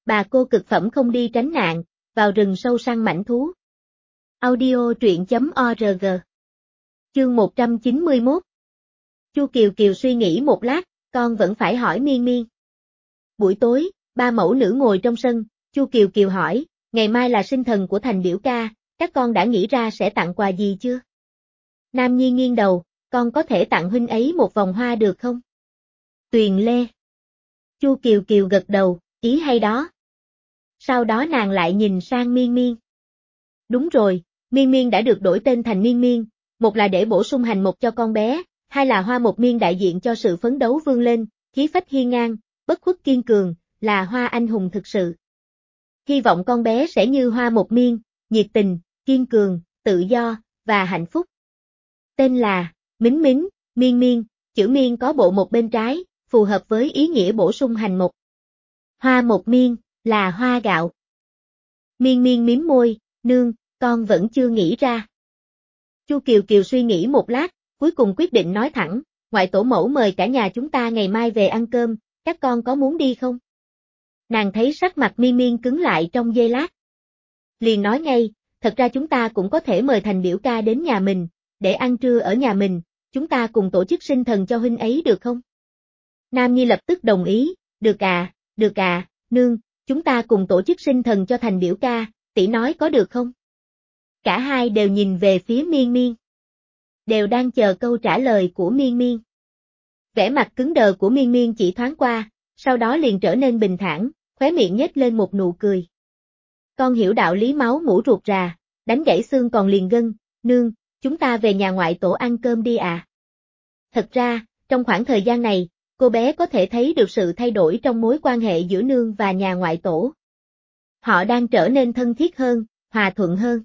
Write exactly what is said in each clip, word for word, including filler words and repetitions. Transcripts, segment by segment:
Bà cô cực phẩm không đi tránh nạn, vào rừng sâu săn mãnh thú. Audio truyện chấm org. Chương một trăm chín mươi mốt. Chu Kiều Kiều suy nghĩ một lát, con vẫn phải hỏi Miên Miên. Buổi tối, ba mẫu nữ ngồi trong sân, Chu Kiều Kiều hỏi, ngày mai là sinh thần của Thành biểu ca, các con đã nghĩ ra sẽ tặng quà gì chưa? Nam Nhi nghiêng đầu, con có thể tặng huynh ấy một vòng hoa được không? Tuyền Lê. Chu Kiều Kiều gật đầu, ý hay đó. Sau đó nàng lại nhìn sang Miên Miên. Đúng rồi, Miên Miên đã được đổi tên thành Miên Miên, một là để bổ sung hành mộc cho con bé, hai là hoa một miên đại diện cho sự phấn đấu vươn lên, khí phách hiên ngang, bất khuất kiên cường, là hoa anh hùng thực sự. Hy vọng con bé sẽ như hoa một miên, nhiệt tình, kiên cường, tự do, và hạnh phúc. Tên là Mính Mính, Miên Miên, chữ miên có bộ một bên trái, phù hợp với ý nghĩa bổ sung hành mộc. Hoa một miên, là hoa gạo. Miên Miên mím môi, nương, con vẫn chưa nghĩ ra. Chu Kiều Kiều suy nghĩ một lát, cuối cùng quyết định nói thẳng, ngoại tổ mẫu mời cả nhà chúng ta ngày mai về ăn cơm, các con có muốn đi không? Nàng thấy sắc mặt Miên Miên cứng lại trong giây lát. Liền nói ngay, thật ra chúng ta cũng có thể mời Thành biểu ca đến nhà mình, để ăn trưa ở nhà mình, chúng ta cùng tổ chức sinh thần cho huynh ấy được không? Nam Nhi lập tức đồng ý, được à, được à, nương, chúng ta cùng tổ chức sinh thần cho Thành biểu ca, tỷ nói có được không? Cả hai đều nhìn về phía Miên Miên. Đều đang chờ câu trả lời của Miên Miên. Vẻ mặt cứng đờ của Miên Miên chỉ thoáng qua, sau đó liền trở nên bình thản, khóe miệng nhếch lên một nụ cười. Con hiểu đạo lý máu mủ ruột rà, đánh gãy xương còn liền gân, nương, chúng ta về nhà ngoại tổ ăn cơm đi à. Thật ra, trong khoảng thời gian này, cô bé có thể thấy được sự thay đổi trong mối quan hệ giữa nương và nhà ngoại tổ. Họ đang trở nên thân thiết hơn, hòa thuận hơn.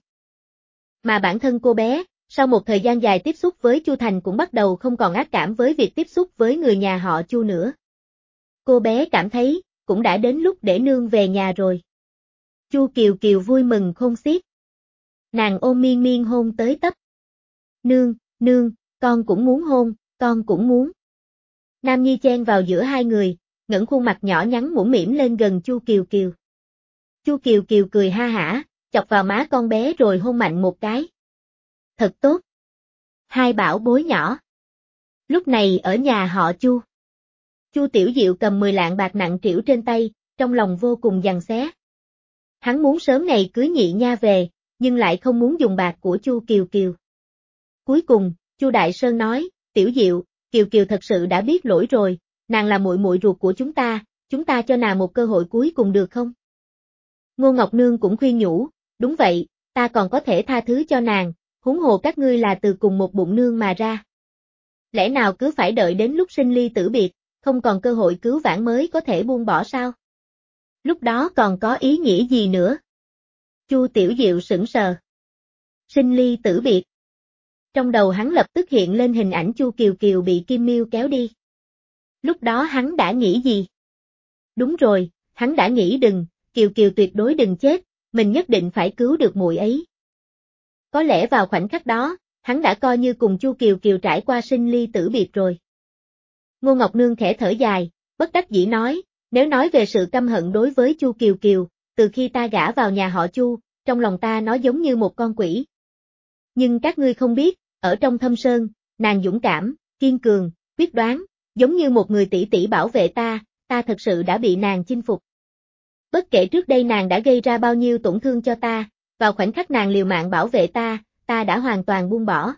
Mà bản thân cô bé, sau một thời gian dài tiếp xúc với Chu Thành cũng bắt đầu không còn ác cảm với việc tiếp xúc với người nhà họ Chu nữa. Cô bé cảm thấy, cũng đã đến lúc để nương về nhà rồi. Chu Kiều Kiều vui mừng khôn xiết. Nàng ôm Miên Miên hôn tới tấp. Nương, nương, con cũng muốn hôn, con cũng muốn. Nam Nhi chen vào giữa hai người, ngẩng khuôn mặt nhỏ nhắn mũm mĩm lên gần Chu Kiều Kiều. Chu Kiều Kiều cười ha hả, chọc vào má con bé rồi hôn mạnh một cái. Thật tốt. Hai bảo bối nhỏ. Lúc này ở nhà họ Chu. Chu Tiểu Diệu cầm mười lạng bạc nặng trĩu trên tay, trong lòng vô cùng giằng xé. Hắn muốn sớm ngày cưới nhị nha về, nhưng lại không muốn dùng bạc của Chu Kiều Kiều. Cuối cùng, Chu Đại Sơn nói, Tiểu Diệu, Kiều Kiều thật sự đã biết lỗi rồi, nàng là muội muội ruột của chúng ta, chúng ta cho nàng một cơ hội cuối cùng được không? Ngô Ngọc Nương cũng khuyên nhủ, đúng vậy, ta còn có thể tha thứ cho nàng, huống hồ các ngươi là từ cùng một bụng nương mà ra. Lẽ nào cứ phải đợi đến lúc sinh ly tử biệt, không còn cơ hội cứu vãn mới có thể buông bỏ sao? Lúc đó còn có ý nghĩa gì nữa? Chu Tiểu Diệu sững sờ. Sinh ly tử biệt. Trong đầu hắn lập tức hiện lên hình ảnh Chu Kiều Kiều bị Kim Miêu kéo đi. Lúc đó hắn đã nghĩ gì? Đúng rồi, hắn đã nghĩ đừng, Kiều Kiều tuyệt đối đừng chết, mình nhất định phải cứu được muội ấy. Có lẽ vào khoảnh khắc đó, hắn đã coi như cùng Chu Kiều Kiều trải qua sinh ly tử biệt rồi. Ngô Ngọc Nương khẽ thở dài, bất đắc dĩ nói, nếu nói về sự căm hận đối với Chu Kiều Kiều, từ khi ta gả vào nhà họ Chu, trong lòng ta nó giống như một con quỷ. Nhưng các ngươi không biết, ở trong thâm sơn, nàng dũng cảm, kiên cường, quyết đoán, giống như một người tỷ tỷ bảo vệ ta, ta thật sự đã bị nàng chinh phục. Bất kể trước đây nàng đã gây ra bao nhiêu tổn thương cho ta, vào khoảnh khắc nàng liều mạng bảo vệ ta, ta đã hoàn toàn buông bỏ.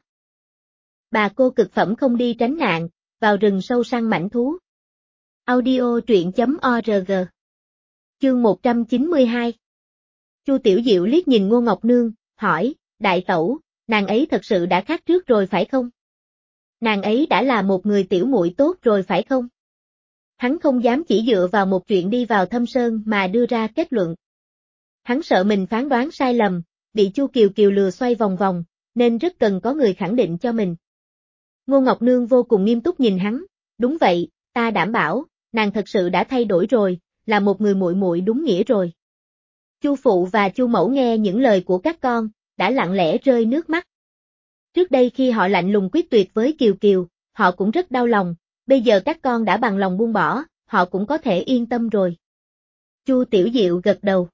Bà cô cực phẩm không đi tránh nạn, vào rừng sâu săn mãnh thú. Audio truyện chấm org. Chương một trăm chín mươi hai. Chu Tiểu Diệu liếc nhìn Ngô Ngọc Nương, hỏi, đại tẩu, nàng ấy thật sự đã khác trước rồi phải không? Nàng ấy đã là một người tiểu muội tốt rồi phải không? Hắn không dám chỉ dựa vào một chuyện đi vào thâm sơn mà đưa ra kết luận. Hắn sợ mình phán đoán sai lầm, bị Chu Kiều Kiều lừa xoay vòng vòng, nên rất cần có người khẳng định cho mình. Ngô Ngọc Nương vô cùng nghiêm túc nhìn hắn, đúng vậy, ta đảm bảo, nàng thật sự đã thay đổi rồi, là một người muội muội đúng nghĩa rồi. Chu phụ và Chu mẫu nghe những lời của các con, đã lặng lẽ rơi nước mắt. Trước đây khi họ lạnh lùng quyết tuyệt với Kiều Kiều, họ cũng rất đau lòng, bây giờ các con đã bằng lòng buông bỏ, họ cũng có thể yên tâm rồi. Chu Tiểu Diệu gật đầu.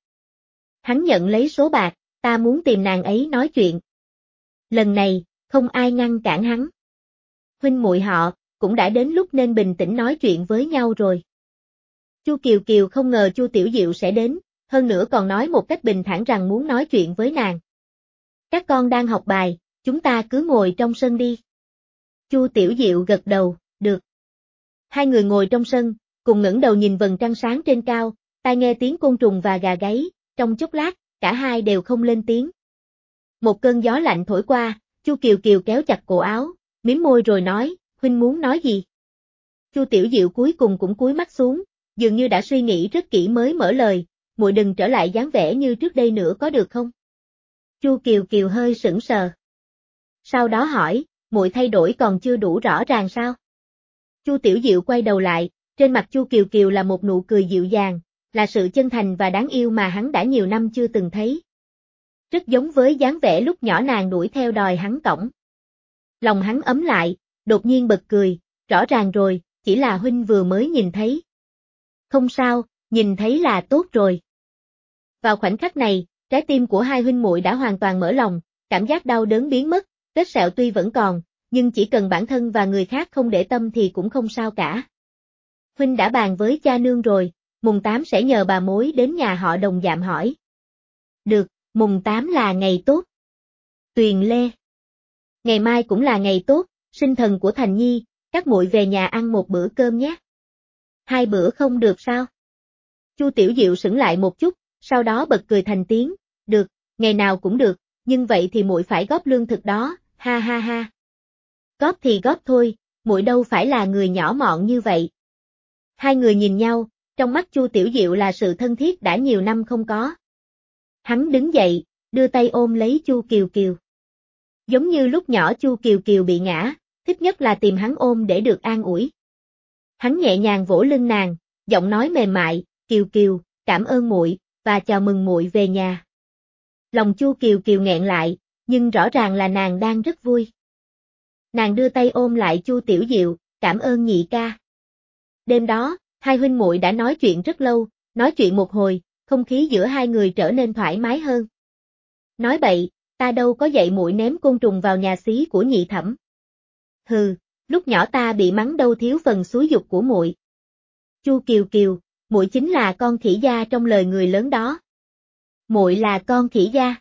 Hắn nhận lấy số bạc, ta muốn tìm nàng ấy nói chuyện. Lần này, không ai ngăn cản hắn. Huynh muội họ, cũng đã đến lúc nên bình tĩnh nói chuyện với nhau rồi. Chu Kiều Kiều không ngờ Chu Tiểu Diệu sẽ đến, hơn nữa còn nói một cách bình thản rằng muốn nói chuyện với nàng. Các con đang học bài, chúng ta cứ ngồi trong sân đi. Chu Tiểu Diệu gật đầu, được. Hai người ngồi trong sân, cùng ngẩng đầu nhìn vầng trăng sáng trên cao, tai nghe tiếng côn trùng và gà gáy, trong chốc lát, cả hai đều không lên tiếng. Một cơn gió lạnh thổi qua, Chu Kiều Kiều kéo chặt cổ áo, mím môi rồi nói, huynh muốn nói gì? Chu Tiểu Diệu cuối cùng cũng cúi mắt xuống, dường như đã suy nghĩ rất kỹ mới mở lời, muội đừng trở lại dáng vẻ như trước đây nữa có được không? Chu Kiều Kiều hơi sững sờ. Sau đó hỏi, muội thay đổi còn chưa đủ rõ ràng sao? Chu Tiểu Diệu quay đầu lại, trên mặt Chu Kiều Kiều là một nụ cười dịu dàng, là sự chân thành và đáng yêu mà hắn đã nhiều năm chưa từng thấy. Rất giống với dáng vẻ lúc nhỏ nàng đuổi theo đòi hắn cõng. Lòng hắn ấm lại, đột nhiên bật cười, rõ ràng rồi, chỉ là huynh vừa mới nhìn thấy. Không sao, nhìn thấy là tốt rồi. Vào khoảnh khắc này, trái tim của hai huynh muội đã hoàn toàn mở lòng, cảm giác đau đớn biến mất, vết sẹo tuy vẫn còn, nhưng chỉ cần bản thân và người khác không để tâm thì cũng không sao cả. Huynh đã bàn với cha nương rồi, mùng tám sẽ nhờ bà mối đến nhà họ Đồng dạm hỏi. Được, mùng tám là ngày tốt. Tuyền Lê. Ngày mai cũng là ngày tốt, sinh thần của Thành Nhi, các muội về nhà ăn một bữa cơm nhé. Hai bữa không được sao? Chu Tiểu Diệu sững lại một chút, sau đó bật cười thành tiếng, được, ngày nào cũng được, nhưng vậy thì muội phải góp lương thực đó, ha ha ha. Góp thì góp thôi, muội đâu phải là người nhỏ mọn như vậy. Hai người nhìn nhau, trong mắt Chu Tiểu Diệu là sự thân thiết đã nhiều năm không có. Hắn đứng dậy, đưa tay ôm lấy Chu Kiều Kiều. Giống như lúc nhỏ Chu Kiều Kiều bị ngã, thích nhất là tìm hắn ôm để được an ủi. Hắn nhẹ nhàng vỗ lưng nàng, giọng nói mềm mại, Kiều Kiều, cảm ơn muội, và chào mừng muội về nhà. Lòng Chu Kiều Kiều nghẹn lại, nhưng rõ ràng là nàng đang rất vui. Nàng đưa tay ôm lại Chu Tiểu Diệu, cảm ơn nhị ca. Đêm đó, hai huynh muội đã nói chuyện rất lâu, nói chuyện một hồi, không khí giữa hai người trở nên thoải mái hơn. Nói bậy, ta đâu có dạy muội ném côn trùng vào nhà xí của nhị thẩm. Hừ, lúc nhỏ ta bị mắng đâu thiếu phần xúi giục của muội. Chu Kiều Kiều, muội chính là con khỉ gia trong lời người lớn đó. Muội là con khỉ gia.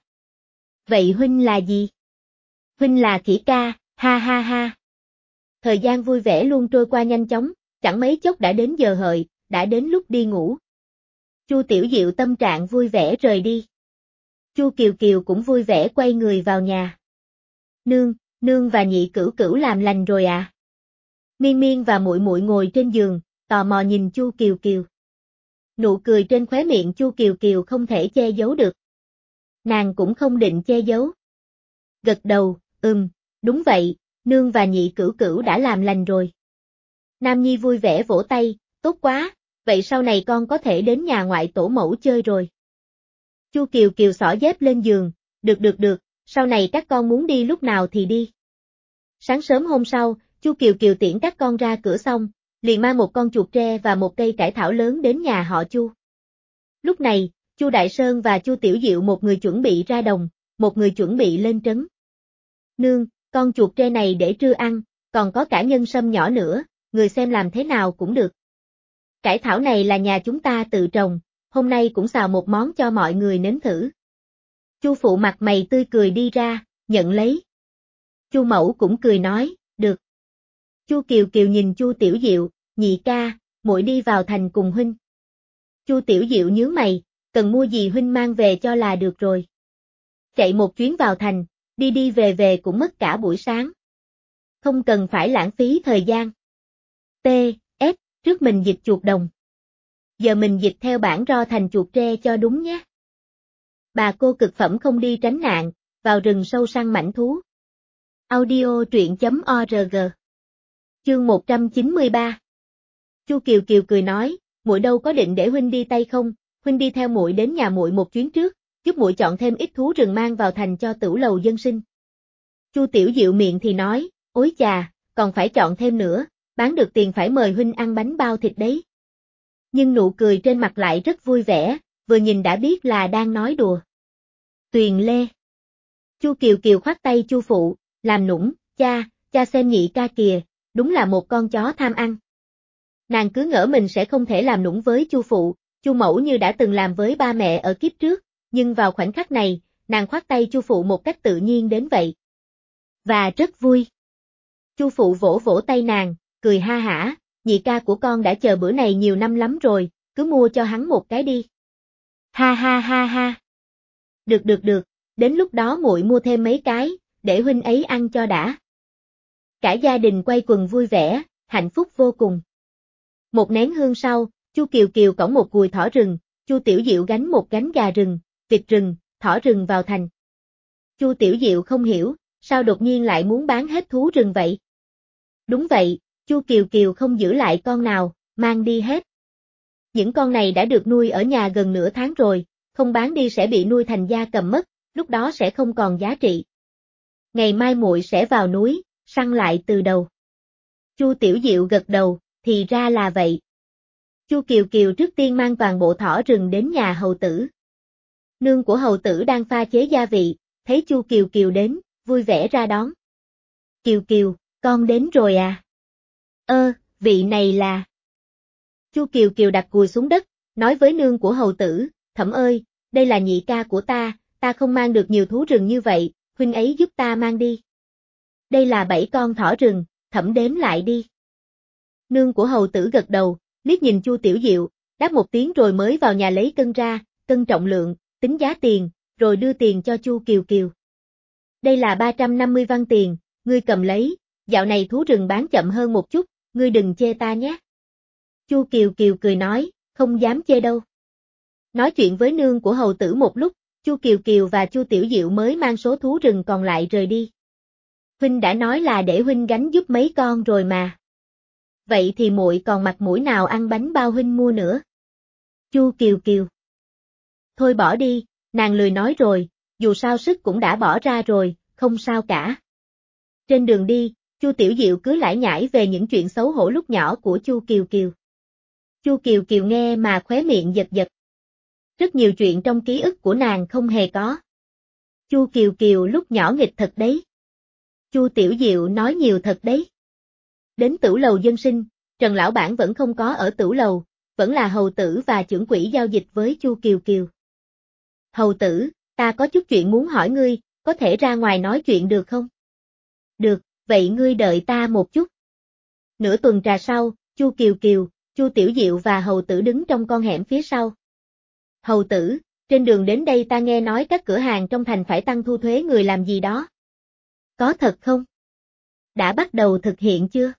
Vậy huynh là gì? Huynh là khỉ ca, ha ha ha. Thời gian vui vẻ luôn trôi qua nhanh chóng, chẳng mấy chốc đã đến giờ hợi, đã đến lúc đi ngủ. Chu Tiểu Diệu tâm trạng vui vẻ rời đi. Chu Kiều Kiều cũng vui vẻ quay người vào nhà. Nương, nương và nhị cửu cửu làm lành rồi à? Miên Miên và muội muội ngồi trên giường, tò mò nhìn Chu Kiều Kiều. Nụ cười trên khóe miệng Chu Kiều Kiều không thể che giấu được. Nàng cũng không định che giấu. Gật đầu, ừm, đúng vậy, nương và nhị cửu cửu đã làm lành rồi. Nam Nhi vui vẻ vỗ tay, tốt quá, vậy sau này con có thể đến nhà ngoại tổ mẫu chơi rồi. Chu Kiều Kiều xỏ dép lên giường, được được được, sau này các con muốn đi lúc nào thì đi. Sáng sớm hôm sau, Chu Kiều Kiều tiễn các con ra cửa xong, liền mang một con chuột tre và một cây cải thảo lớn đến nhà họ Chu. Lúc này, Chu Đại Sơn và Chu Tiểu Diệu một người chuẩn bị ra đồng, một người chuẩn bị lên trấn. Nương, con chuột tre này để trưa ăn, còn có cả nhân sâm nhỏ nữa, người xem làm thế nào cũng được. Cải thảo này là nhà chúng ta tự trồng, hôm nay cũng xào một món cho mọi người nếm thử. Chu phụ mặt mày tươi cười đi ra, nhận lấy. Chu mẫu cũng cười nói, được. Chu Kiều Kiều nhìn Chu Tiểu Diệu, nhị ca, muội đi vào thành cùng huynh. Chu Tiểu Diệu nhướng mày, cần mua gì huynh mang về cho là được rồi. Chạy một chuyến vào thành, đi đi về về cũng mất cả buổi sáng. Không cần phải lãng phí thời gian. T, S, trước mình dịch chuột đồng. Giờ mình dịch theo bản ro thành chuột tre cho đúng nhé. Bà cô cực phẩm không đi tránh nạn, vào rừng sâu săn mãnh thú. Audio truyện chấm org. Chương một trăm chín mươi ba. Chu Kiều Kiều cười nói, muội đâu có định để huynh đi tay không, huynh đi theo muội đến nhà muội một chuyến trước, giúp muội chọn thêm ít thú rừng mang vào thành cho tửu lầu dân sinh. Chu Tiểu Diệu miệng thì nói, ối chà, còn phải chọn thêm nữa, bán được tiền phải mời huynh ăn bánh bao thịt đấy. Nhưng nụ cười trên mặt lại rất vui vẻ, vừa nhìn đã biết là đang nói đùa. Tuyền Lê. Chu Kiều Kiều khoát tay Chu phụ, làm nũng, cha, cha xem nhị ca kìa, đúng là một con chó tham ăn. Nàng cứ ngỡ mình sẽ không thể làm nũng với Chu phụ, Chu mẫu như đã từng làm với ba mẹ ở kiếp trước, nhưng vào khoảnh khắc này, nàng khoát tay Chu phụ một cách tự nhiên đến vậy. Và rất vui. Chu phụ vỗ vỗ tay nàng, cười ha hả, nhị ca của con đã chờ bữa này nhiều năm lắm rồi, cứ mua cho hắn một cái đi. Ha ha ha ha. Được được được, đến lúc đó muội mua thêm mấy cái, để huynh ấy ăn cho đã. Cả gia đình quay quần vui vẻ, hạnh phúc vô cùng. Một nén hương sau, Chu Kiều Kiều cõng một cùi thỏ rừng, Chu Tiểu Diệu gánh một gánh gà rừng, vịt rừng, thỏ rừng vào thành. Chu Tiểu Diệu không hiểu, sao đột nhiên lại muốn bán hết thú rừng vậy? Đúng vậy, Chu Kiều Kiều không giữ lại con nào, mang đi hết. Những con này đã được nuôi ở nhà gần nửa tháng rồi, không bán đi sẽ bị nuôi thành gia cầm mất, lúc đó sẽ không còn giá trị. Ngày mai muội sẽ vào núi, săn lại từ đầu. Chu Tiểu Diệu gật đầu, thì ra là vậy. Chu Kiều Kiều trước tiên mang toàn bộ thỏ rừng đến nhà hầu tử. Nương của hầu tử đang pha chế gia vị, thấy Chu Kiều Kiều đến, vui vẻ ra đón. Kiều Kiều, con đến rồi à? Ơ, vị này là... Chu Kiều Kiều đặt cùi xuống đất, nói với nương của hầu tử, thẩm ơi, đây là nhị ca của ta, ta không mang được nhiều thú rừng như vậy, huynh ấy giúp ta mang đi. Đây là bảy con thỏ rừng, thẩm đếm lại đi. Nương của hầu tử gật đầu, liếc nhìn Chu Tiểu Diệu, đáp một tiếng rồi mới vào nhà lấy cân ra, cân trọng lượng, tính giá tiền, rồi đưa tiền cho Chu Kiều Kiều. Đây là ba trăm năm mươi văn tiền, ngươi cầm lấy, dạo này thú rừng bán chậm hơn một chút, ngươi đừng chê ta nhé. Chu Kiều Kiều cười nói, không dám chê đâu. Nói chuyện với nương của hầu tử một lúc, Chu Kiều Kiều và Chu Tiểu Diệu mới mang số thú rừng còn lại rời đi. Huynh đã nói là để huynh gánh giúp mấy con rồi mà. Vậy thì muội còn mặt mũi nào ăn bánh bao huynh mua nữa? Chu Kiều Kiều. Thôi bỏ đi, nàng lười nói rồi, dù sao sức cũng đã bỏ ra rồi, không sao cả. Trên đường đi, Chu Tiểu Diệu cứ lải nhải về những chuyện xấu hổ lúc nhỏ của Chu Kiều Kiều. Chu Kiều Kiều nghe mà khóe miệng giật giật. Rất nhiều chuyện trong ký ức của nàng không hề có. Chu Kiều Kiều lúc nhỏ nghịch thật đấy. Chu Tiểu Diệu nói nhiều thật đấy. Đến tửu lầu dân sinh, Trần Lão Bản vẫn không có ở tửu lầu, vẫn là hầu tử và trưởng quỹ giao dịch với Chu Kiều Kiều. Hầu tử, ta có chút chuyện muốn hỏi ngươi, có thể ra ngoài nói chuyện được không? Được, vậy ngươi đợi ta một chút. Nửa tuần trà sau, Chu Kiều Kiều, Chu Tiểu Diệu và hầu tử đứng trong con hẻm phía sau. Hầu tử, trên đường đến đây ta nghe nói các cửa hàng trong thành phải tăng thu thuế người làm gì đó. Có thật không? Đã bắt đầu thực hiện chưa?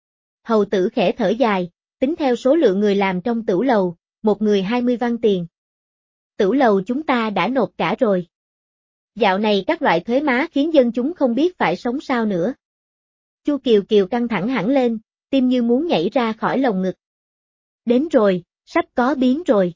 Hầu tử khẽ thở dài, tính theo số lượng người làm trong tửu lầu, một người hai mươi văn tiền. Tửu lầu chúng ta đã nộp cả rồi. Dạo này các loại thuế má khiến dân chúng không biết phải sống sao nữa. Chu Kiều Kiều căng thẳng hẳn lên, tim như muốn nhảy ra khỏi lồng ngực. Đến rồi, sắp có biến rồi.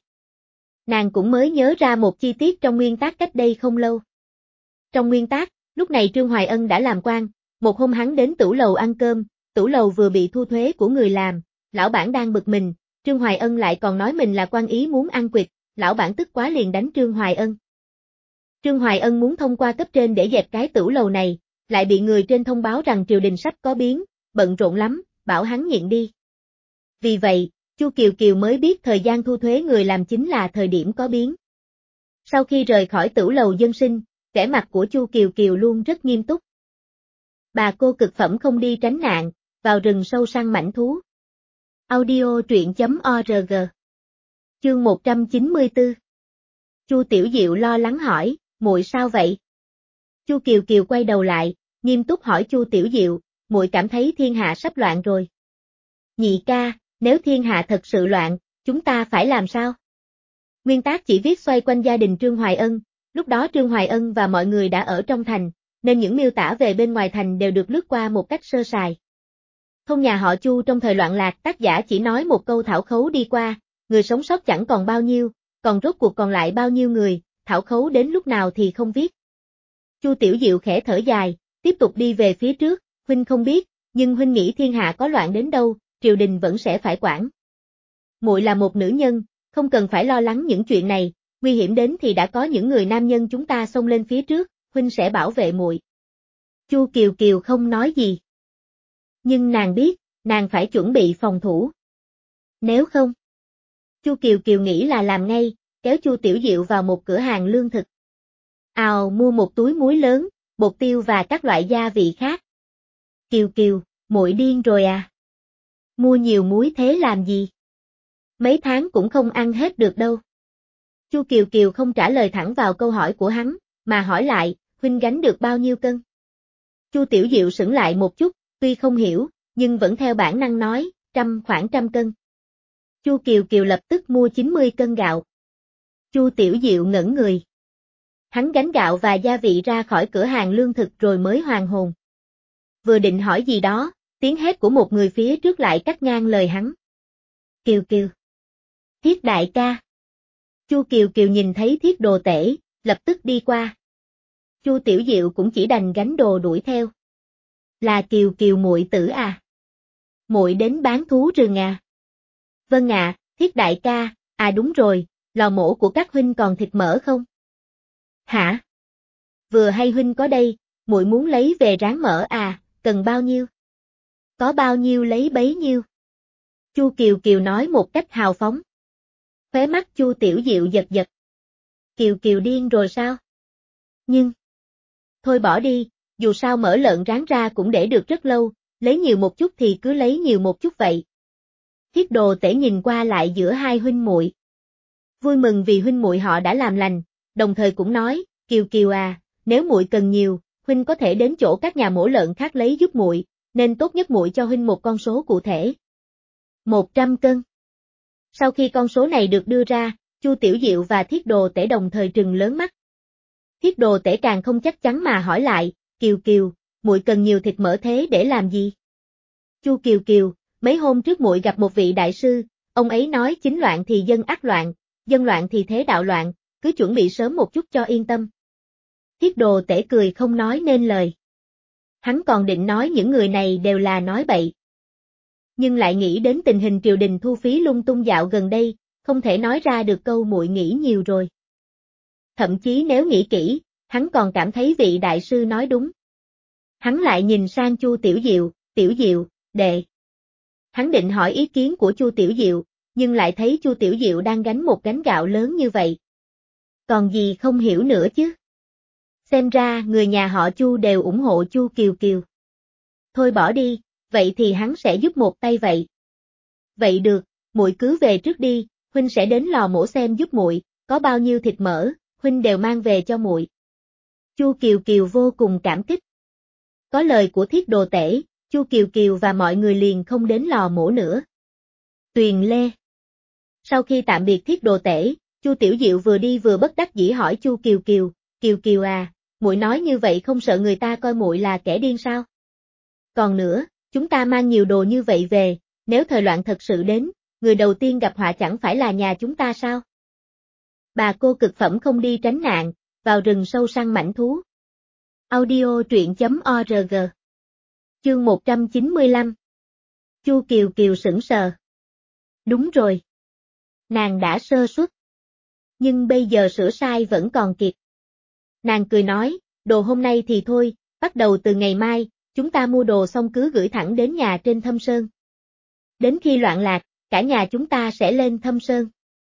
Nàng cũng mới nhớ ra một chi tiết trong nguyên tác cách đây không lâu. Trong nguyên tác, lúc này Trương Hoài Ân đã làm quan, một hôm hắn đến tửu lầu ăn cơm, tửu lầu vừa bị thu thuế của người làm, lão bản đang bực mình, Trương Hoài Ân lại còn nói mình là quan ý muốn ăn quỵt, lão bản tức quá liền đánh Trương Hoài Ân. Trương Hoài Ân muốn thông qua cấp trên để dẹp cái tửu lầu này, lại bị người trên thông báo rằng triều đình sắp có biến, bận rộn lắm, bảo hắn nhịn đi. Vì vậy, Chu Kiều Kiều mới biết thời gian thu thuế người làm chính là thời điểm có biến. Sau khi rời khỏi tửu lầu dân sinh, vẻ mặt của Chu Kiều Kiều luôn rất nghiêm túc. Bà cô cực phẩm không đi tránh nạn, vào rừng sâu săn mãnh thú. Audio truyện chấm org. Chương một trăm chín mươi tư. Chu Tiểu Diệu lo lắng hỏi, muội sao vậy? Chu Kiều Kiều quay đầu lại, nghiêm túc hỏi Chu Tiểu Diệu, muội cảm thấy thiên hạ sắp loạn rồi. Nhị ca, nếu thiên hạ thật sự loạn, chúng ta phải làm sao? Nguyên tác chỉ viết xoay quanh gia đình Trương Hoài Ân, lúc đó Trương Hoài Ân và mọi người đã ở trong thành, nên những miêu tả về bên ngoài thành đều được lướt qua một cách sơ sài. Thôn nhà họ Chu trong thời loạn lạc tác giả chỉ nói một câu thảo khấu đi qua, người sống sót chẳng còn bao nhiêu, còn rốt cuộc còn lại bao nhiêu người, thảo khấu đến lúc nào thì không viết. Chu Tiểu Diệu khẽ thở dài, tiếp tục đi về phía trước, huynh không biết, nhưng huynh nghĩ thiên hạ có loạn đến đâu, triều đình vẫn sẽ phải quản. muội là một nữ nhân, không cần phải lo lắng những chuyện này, nguy hiểm đến thì đã có những người nam nhân chúng ta xông lên phía trước, huynh sẽ bảo vệ muội. Chu Kiều Kiều không nói gì. Nhưng nàng biết, nàng phải chuẩn bị phòng thủ. Nếu không, Chu Kiều Kiều nghĩ là làm ngay, kéo Chu Tiểu Diệu vào một cửa hàng lương thực. Ào mua một túi muối lớn, bột tiêu và các loại gia vị khác. Kiều Kiều, muội điên rồi à? Mua nhiều muối thế làm gì? Mấy tháng cũng không ăn hết được đâu. Chu Kiều Kiều không trả lời thẳng vào câu hỏi của hắn, mà hỏi lại, huynh gánh được bao nhiêu cân? Chu Tiểu Diệu sững lại một chút, tuy không hiểu, nhưng vẫn theo bản năng nói, trăm khoảng trăm cân. Chu Kiều Kiều lập tức mua chín mươi cân gạo. Chu Tiểu Diệu ngẩn người. Hắn gánh gạo và gia vị ra khỏi cửa hàng lương thực rồi mới hoàn hồn. Vừa định hỏi gì đó, tiếng hét của một người phía trước lại cắt ngang lời hắn. Kiều Kiều. Thiết đại ca. Chu Kiều Kiều nhìn thấy Thiết Đồ Tể, lập tức đi qua. Chu Tiểu Diệu cũng chỉ đành gánh đồ đuổi theo. Là Kiều Kiều muội tử à? Muội đến bán thú rừng à? Vâng ạ, Thiết đại ca, à đúng rồi, lò mổ của các huynh còn thịt mỡ không? Hả? Vừa hay huynh có đây, muội muốn lấy về rán mỡ à, cần bao nhiêu? Có bao nhiêu lấy bấy nhiêu? Chu Kiều Kiều nói một cách hào phóng. Khóe mắt Chu Tiểu Diệu giật giật. Kiều Kiều điên rồi sao? Nhưng... Thôi bỏ đi, dù sao mỡ lợn rán ra cũng để được rất lâu, lấy nhiều một chút thì cứ lấy nhiều một chút vậy. Thiết Đồ Tể nhìn qua lại giữa hai huynh muội. Vui mừng vì huynh muội họ đã làm lành, đồng thời cũng nói, Kiều Kiều à, nếu muội cần nhiều, huynh có thể đến chỗ các nhà mổ lợn khác lấy giúp muội, nên tốt nhất muội cho huynh một con số cụ thể. một trăm cân. Sau khi con số này được đưa ra, Chu Tiểu Diệu và Thiết Đồ Tể đồng thời trừng lớn mắt. Thiết Đồ Tể càng không chắc chắn mà hỏi lại, Kiều Kiều, muội cần nhiều thịt mỡ thế để làm gì? Chu Kiều Kiều, mấy hôm trước muội gặp một vị đại sư, ông ấy nói chính loạn thì dân ác loạn, dân loạn thì thế đạo loạn, cứ chuẩn bị sớm một chút cho yên tâm. Thiết Đồ Tể cười không nói nên lời. Hắn còn định nói những người này đều là nói bậy. Nhưng lại nghĩ đến tình hình triều đình thu phí lung tung dạo gần đây, không thể nói ra được câu muội nghĩ nhiều rồi. Thậm chí nếu nghĩ kỹ, hắn còn cảm thấy vị đại sư nói đúng. Hắn lại nhìn sang Chu Tiểu Diệu, Tiểu Diệu, đệ. Hắn định hỏi ý kiến của Chu Tiểu Diệu, nhưng lại thấy Chu Tiểu Diệu đang gánh một gánh gạo lớn như vậy. Còn gì không hiểu nữa chứ? Xem ra người nhà họ Chu đều ủng hộ Chu Kiều Kiều. Thôi bỏ đi, vậy thì hắn sẽ giúp một tay vậy. Vậy được, muội cứ về trước đi, huynh sẽ đến lò mổ xem giúp muội, có bao nhiêu thịt mỡ, huynh đều mang về cho muội. Chu Kiều Kiều vô cùng cảm kích. Có lời của Thiết Đồ Tể, Chu Kiều Kiều và mọi người liền không đến lò mổ nữa. Tuyền Lê. Sau khi tạm biệt Thiết Đồ Tể, Chu Tiểu Diệu vừa đi vừa bất đắc dĩ hỏi Chu Kiều Kiều, Kiều Kiều à, muội nói như vậy không sợ người ta coi muội là kẻ điên sao? Còn nữa, chúng ta mang nhiều đồ như vậy về, nếu thời loạn thật sự đến, người đầu tiên gặp họa chẳng phải là nhà chúng ta sao? Bà cô cực phẩm không đi tránh nạn, vào rừng sâu săn mãnh thú. Audio truyện chấm org. Chương một trăm chín mươi lăm. Chu Kiều Kiều sững sờ. Đúng rồi. Nàng đã sơ suất. Nhưng bây giờ sửa sai vẫn còn kịp. Nàng cười nói, đồ hôm nay thì thôi, bắt đầu từ ngày mai, chúng ta mua đồ xong cứ gửi thẳng đến nhà trên Thâm Sơn. Đến khi loạn lạc, cả nhà chúng ta sẽ lên Thâm Sơn.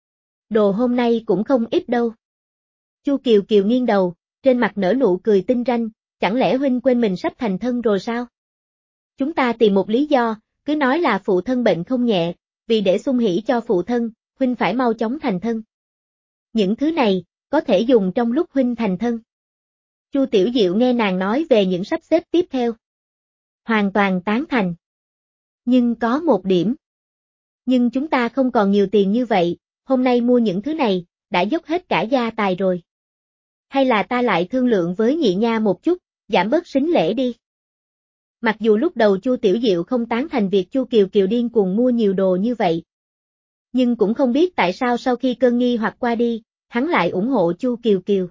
Đồ hôm nay cũng không ít đâu. Chu Kiều Kiều nghiêng đầu, trên mặt nở nụ cười tinh ranh, chẳng lẽ huynh quên mình sắp thành thân rồi sao? Chúng ta tìm một lý do, cứ nói là phụ thân bệnh không nhẹ, vì để xung hỉ cho phụ thân, huynh phải mau chóng thành thân. Những thứ này, có thể dùng trong lúc huynh thành thân. Chu Tiểu Diệu nghe nàng nói về những sắp xếp tiếp theo. Hoàn toàn tán thành. Nhưng có một điểm. Nhưng chúng ta không còn nhiều tiền như vậy, hôm nay mua những thứ này, đã dốc hết cả gia tài rồi. Hay là ta lại thương lượng với nhị nha một chút, giảm bớt sính lễ đi. Mặc dù lúc đầu Chu Tiểu Diệu không tán thành việc Chu Kiều Kiều điên cuồng mua nhiều đồ như vậy. Nhưng cũng không biết tại sao sau khi cơn nghi hoặc qua đi, hắn lại ủng hộ Chu Kiều Kiều.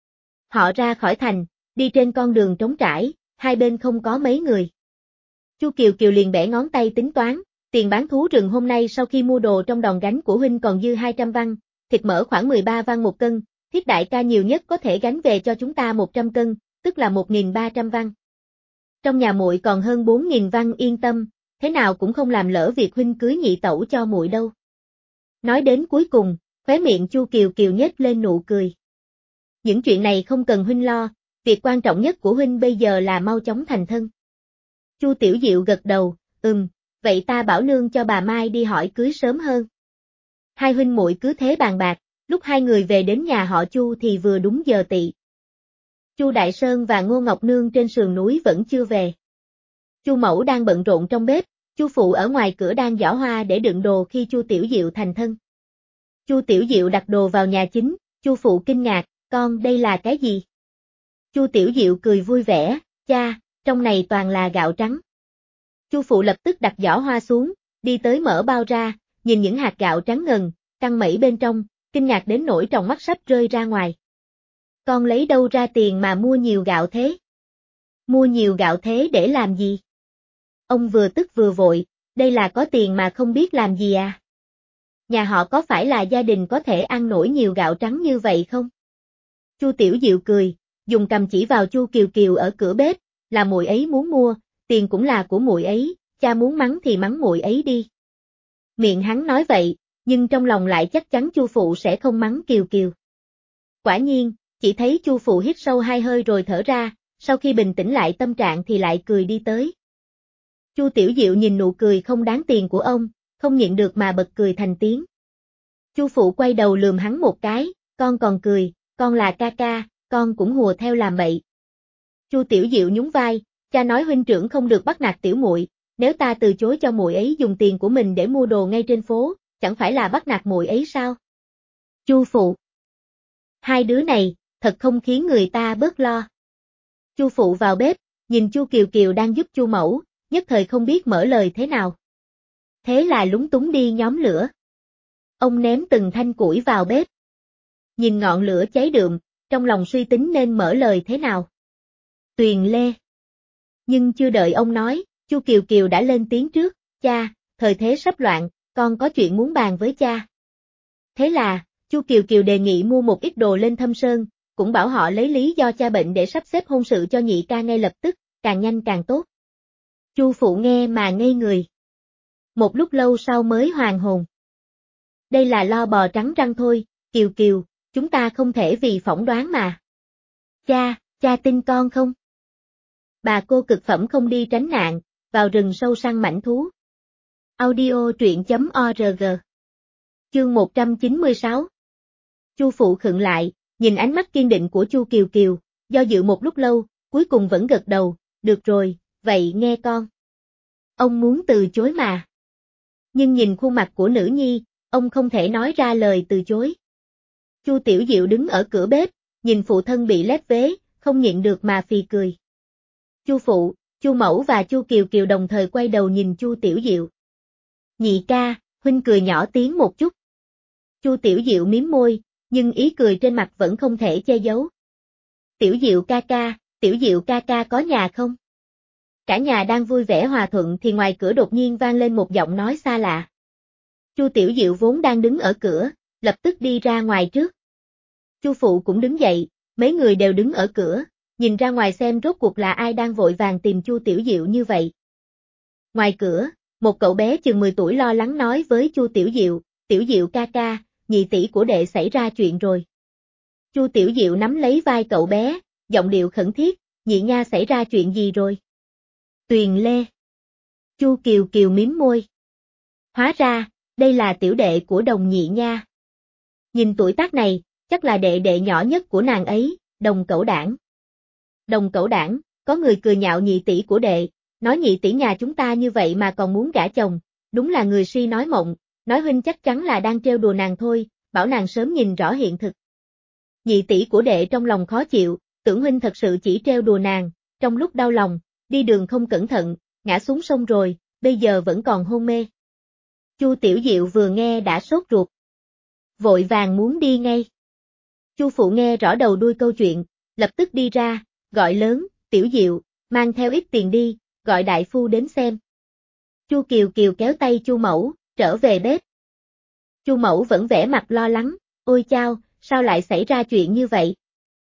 Họ ra khỏi thành, đi trên con đường trống trải, hai bên không có mấy người. Chu Kiều Kiều liền bẻ ngón tay tính toán, Tiền bán thú rừng hôm nay sau khi mua đồ trong đòn gánh của huynh còn dư hai trăm văn, thịt mỡ khoảng mười ba văn một cân, Thiết đại ca nhiều nhất có thể gánh về cho chúng ta một trăm cân, tức là một nghìn ba trăm văn. Trong nhà muội còn hơn bốn nghìn văn, yên tâm, thế nào cũng không làm lỡ việc huynh cưới nhị tẩu cho muội đâu. Nói đến cuối cùng, khóe miệng Chu Kiều Kiều nhếch lên nụ cười. Những chuyện này không cần huynh lo, việc quan trọng nhất của huynh bây giờ là mau chóng thành thân. Chu Tiểu Diệu gật đầu, ừm, vậy ta bảo nương cho bà Mai đi hỏi cưới sớm hơn. Hai huynh muội cứ thế bàn bạc, lúc hai người về đến nhà họ Chu thì vừa đúng giờ tỵ. Chu Đại Sơn và Ngô Ngọc Nương trên sườn núi vẫn chưa về. Chu Mẫu đang bận rộn trong bếp, Chu Phụ ở ngoài cửa đang giỏ hoa để đựng đồ khi Chu Tiểu Diệu thành thân. Chu Tiểu Diệu đặt đồ vào nhà chính, Chu Phụ kinh ngạc, con đây là cái gì? Chu Tiểu Diệu cười vui vẻ, cha, trong này toàn là gạo trắng. Chu Phụ lập tức đặt giỏ hoa xuống, đi tới mở bao ra, nhìn những hạt gạo trắng ngần, căng mẩy bên trong, kinh ngạc đến nỗi tròng mắt sắp rơi ra ngoài. Con lấy đâu ra tiền mà mua nhiều gạo thế? Mua nhiều gạo thế để làm gì? Ông vừa tức vừa vội, đây là có tiền mà không biết làm gì à? Nhà họ có phải là gia đình có thể ăn nổi nhiều gạo trắng như vậy không? Chu Tiểu Diệu cười, dùng cầm chỉ vào Chu Kiều Kiều ở cửa bếp, là muội ấy muốn mua, tiền cũng là của muội ấy, cha muốn mắng thì mắng muội ấy đi. Miệng hắn nói vậy, nhưng trong lòng lại chắc chắn Chu Phụ sẽ không mắng Kiều Kiều. Quả nhiên, chỉ thấy Chu Phụ hít sâu hai hơi rồi thở ra, sau khi bình tĩnh lại tâm trạng thì lại cười đi tới. Chu Tiểu Diệu nhìn nụ cười không đáng tiền của ông, không nhịn được mà bật cười thành tiếng. Chu Phụ quay đầu lườm hắn một cái, con còn cười, con là ca ca, con cũng hùa theo làm bậy. Chu Tiểu Diệu nhún vai, cha nói huynh trưởng không được bắt nạt tiểu muội, nếu ta từ chối cho muội ấy dùng tiền của mình để mua đồ ngay trên phố, chẳng phải là bắt nạt muội ấy sao? Chu Phụ. Hai đứa này, thật không khiến người ta bớt lo. Chu Phụ vào bếp, nhìn Chu Kiều Kiều đang giúp Chu Mẫu, nhất thời không biết mở lời thế nào. Thế là lúng túng đi nhóm lửa. Ông ném từng thanh củi vào bếp. Nhìn ngọn lửa cháy đượm, trong lòng suy tính nên mở lời thế nào. Tuyền Lê. Nhưng chưa đợi ông nói, Chu Kiều Kiều đã lên tiếng trước, cha, thời thế sắp loạn, con có chuyện muốn bàn với cha. Thế là, Chu Kiều Kiều đề nghị mua một ít đồ lên Thâm Sơn, cũng bảo họ lấy lý do cha bệnh để sắp xếp hôn sự cho nhị ca ngay lập tức, càng nhanh càng tốt. Chu Phụ nghe mà ngây người. Một lúc lâu sau mới hoàn hồn. Đây là lo bò trắng răng thôi, Kiều Kiều, chúng ta không thể vì phỏng đoán mà. Cha, cha tin con không? Bà cô cực phẩm không đi tránh nạn, vào rừng sâu săn mãnh thú. Audio truyện chấm org. Chương một trăm chín mươi sáu. Chu Phụ khựng lại, nhìn ánh mắt kiên định của Chu Kiều Kiều, do dự một lúc lâu, cuối cùng vẫn gật đầu, được rồi, vậy nghe con. Ông muốn từ chối mà. Nhưng nhìn khuôn mặt của nữ nhi, ông không thể nói ra lời từ chối. Chu Tiểu Diệu đứng ở cửa bếp, nhìn phụ thân bị lép vế, không nhịn được mà phì cười. Chu Phụ, Chu Mẫu và Chu Kiều Kiều đồng thời quay đầu nhìn Chu Tiểu Diệu. Nhị ca, huynh cười nhỏ tiếng một chút. Chu Tiểu Diệu mím môi, nhưng ý cười trên mặt vẫn không thể che giấu. Tiểu Diệu ca ca, Tiểu Diệu ca ca có nhà không? Cả nhà đang vui vẻ hòa thuận thì ngoài cửa đột nhiên vang lên một giọng nói xa lạ. Chu Tiểu Diệu vốn đang đứng ở cửa, lập tức đi ra ngoài trước. Chu Phụ cũng đứng dậy, mấy người đều đứng ở cửa, nhìn ra ngoài xem rốt cuộc là ai đang vội vàng tìm Chu Tiểu Diệu như vậy. Ngoài cửa, một cậu bé chừng mười tuổi lo lắng nói với Chu Tiểu Diệu, Tiểu Diệu ca ca, nhị tỷ của đệ xảy ra chuyện rồi. Chu Tiểu Diệu nắm lấy vai cậu bé, giọng điệu khẩn thiết, nhị nha xảy ra chuyện gì rồi? Tuyền Lê. Chu Kiều Kiều mím môi. Hóa ra, đây là tiểu đệ của Đồng nhị nha. Nhìn tuổi tác này, chắc là đệ đệ nhỏ nhất của nàng ấy, Đồng Cẩu Đảng. Đồng Cẩu Đảng, có người cười nhạo nhị tỷ của đệ, nói nhị tỷ nhà chúng ta như vậy mà còn muốn gả chồng, đúng là người si nói mộng, nói huynh chắc chắn là đang trêu đùa nàng thôi, bảo nàng sớm nhìn rõ hiện thực. Nhị tỷ của đệ trong lòng khó chịu, tưởng huynh thật sự chỉ trêu đùa nàng, trong lúc đau lòng, đi đường không cẩn thận, ngã xuống sông rồi, bây giờ vẫn còn hôn mê. Chu Tiểu Diệu vừa nghe đã sốt ruột. Vội vàng muốn đi ngay. Chu Phụ nghe rõ đầu đuôi câu chuyện, lập tức đi ra, gọi lớn, Tiểu Diệu, mang theo ít tiền đi, gọi đại phu đến xem. Chu Kiều Kiều kéo tay Chu Mẫu, trở về bếp. Chu Mẫu vẫn vẻ mặt lo lắng, ôi chao, sao lại xảy ra chuyện như vậy?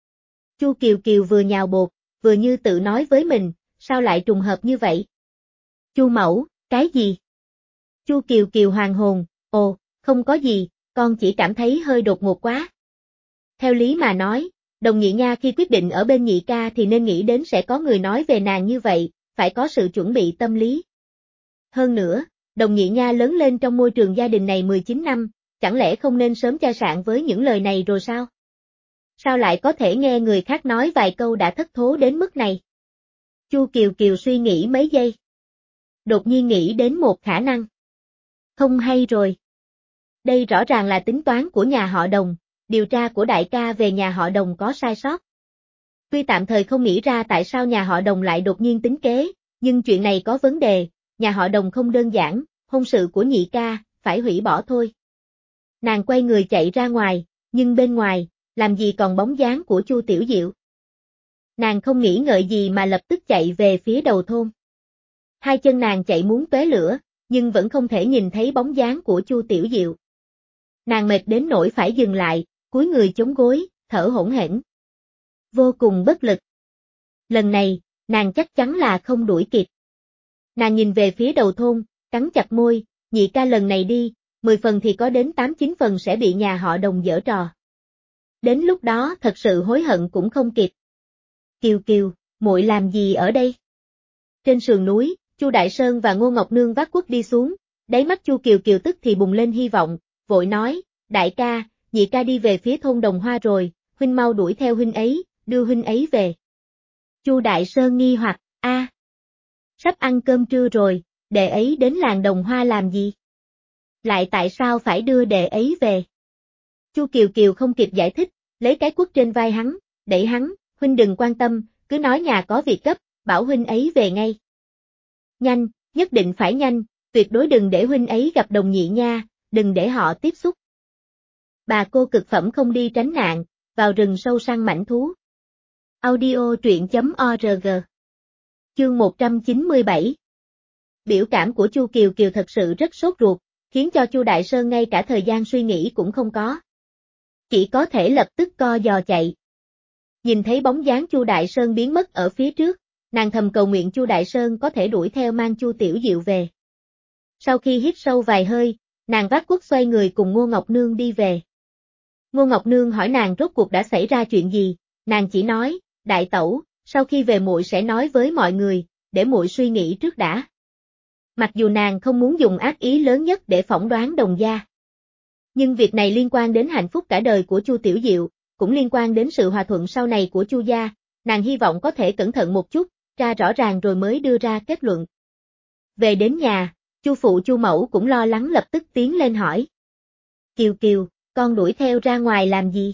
Chu Kiều Kiều vừa nhào bột, vừa như tự nói với mình, sao lại trùng hợp như vậy? Chu Mẫu, cái gì? Chu Kiều Kiều hoàn hồn, ồ, không có gì, con chỉ cảm thấy hơi đột ngột quá. Theo lý mà nói, Đồng Nhị Nha khi quyết định ở bên nhị ca thì nên nghĩ đến sẽ có người nói về nàng như vậy, phải có sự chuẩn bị tâm lý. Hơn nữa, Đồng Nhị Nha lớn lên trong môi trường gia đình này mười chín năm, chẳng lẽ không nên sớm chai sạn với những lời này rồi sao? Sao lại có thể nghe người khác nói vài câu đã thất thố đến mức này? Chu Kiều Kiều suy nghĩ mấy giây. Đột nhiên nghĩ đến một khả năng. Không hay rồi. Đây rõ ràng là tính toán của nhà họ Đồng, điều tra của đại ca về nhà họ Đồng có sai sót. Tuy tạm thời không nghĩ ra tại sao nhà họ Đồng lại đột nhiên tính kế, nhưng chuyện này có vấn đề, nhà họ Đồng không đơn giản, hôn sự của nhị ca, phải hủy bỏ thôi. Nàng quay người chạy ra ngoài, nhưng bên ngoài, làm gì còn bóng dáng của Chu Tiểu Diệu. Nàng không nghĩ ngợi gì mà lập tức chạy về phía đầu thôn. Hai chân nàng chạy muốn tóe lửa, nhưng vẫn không thể nhìn thấy bóng dáng của Chu Tiểu Diệu. Nàng mệt đến nỗi phải dừng lại, cúi người chống gối, thở hổn hển. Vô cùng bất lực. Lần này, nàng chắc chắn là không đuổi kịp. Nàng nhìn về phía đầu thôn, cắn chặt môi, nhị ca lần này đi, mười phần thì có đến tám chín phần sẽ bị nhà họ Đồng giở trò. Đến lúc đó thật sự hối hận cũng không kịp. Kiều Kiều, muội làm gì ở đây? Trên sườn núi, Chu Đại Sơn và Ngô Ngọc Nương vác cuốc đi xuống, đáy mắt Chu Kiều Kiều tức thì bùng lên hy vọng, vội nói, đại ca, nhị ca đi về phía thôn Đồng Hoa rồi, huynh mau đuổi theo huynh ấy, đưa huynh ấy về. Chu Đại Sơn nghi hoặc, a, sắp ăn cơm trưa rồi, đệ ấy đến làng Đồng Hoa làm gì? Lại tại sao phải đưa đệ ấy về? Chu Kiều Kiều không kịp giải thích, lấy cái cuốc trên vai hắn, đẩy hắn, huynh đừng quan tâm, cứ nói nhà có việc gấp, bảo huynh ấy về ngay. Nhanh, nhất định phải nhanh, tuyệt đối đừng để huynh ấy gặp Đồng Nhị Nha, đừng để họ tiếp xúc. Bà cô cực phẩm không đi tránh nạn, vào rừng sâu săn mãnh thú. Audio truyện chấm org. Chương một trăm chín mươi bảy. Biểu cảm của Chu Kiều Kiều thật sự rất sốt ruột, khiến cho Chu Đại Sơn ngay cả thời gian suy nghĩ cũng không có. Chỉ có thể lập tức co giò chạy. Nhìn thấy bóng dáng Chu Đại Sơn biến mất ở phía trước, nàng thầm cầu nguyện Chu Đại Sơn có thể đuổi theo mang Chu Tiểu Diệu về. Sau khi hít sâu vài hơi, nàng vác cuốc xoay người cùng Ngô Ngọc Nương đi về. Ngô Ngọc Nương hỏi nàng rốt cuộc đã xảy ra chuyện gì, nàng chỉ nói, đại tẩu, sau khi về muội sẽ nói với mọi người, để muội suy nghĩ trước đã. Mặc dù nàng không muốn dùng ác ý lớn nhất để phỏng đoán Đồng gia. Nhưng việc này liên quan đến hạnh phúc cả đời của Chu Tiểu Diệu, cũng liên quan đến sự hòa thuận sau này của Chu gia, nàng hy vọng có thể cẩn thận một chút, tra rõ ràng rồi mới đưa ra kết luận. Về đến nhà, Chu phụ Chu mẫu cũng lo lắng lập tức tiến lên hỏi. Kiều Kiều, con đuổi theo ra ngoài làm gì?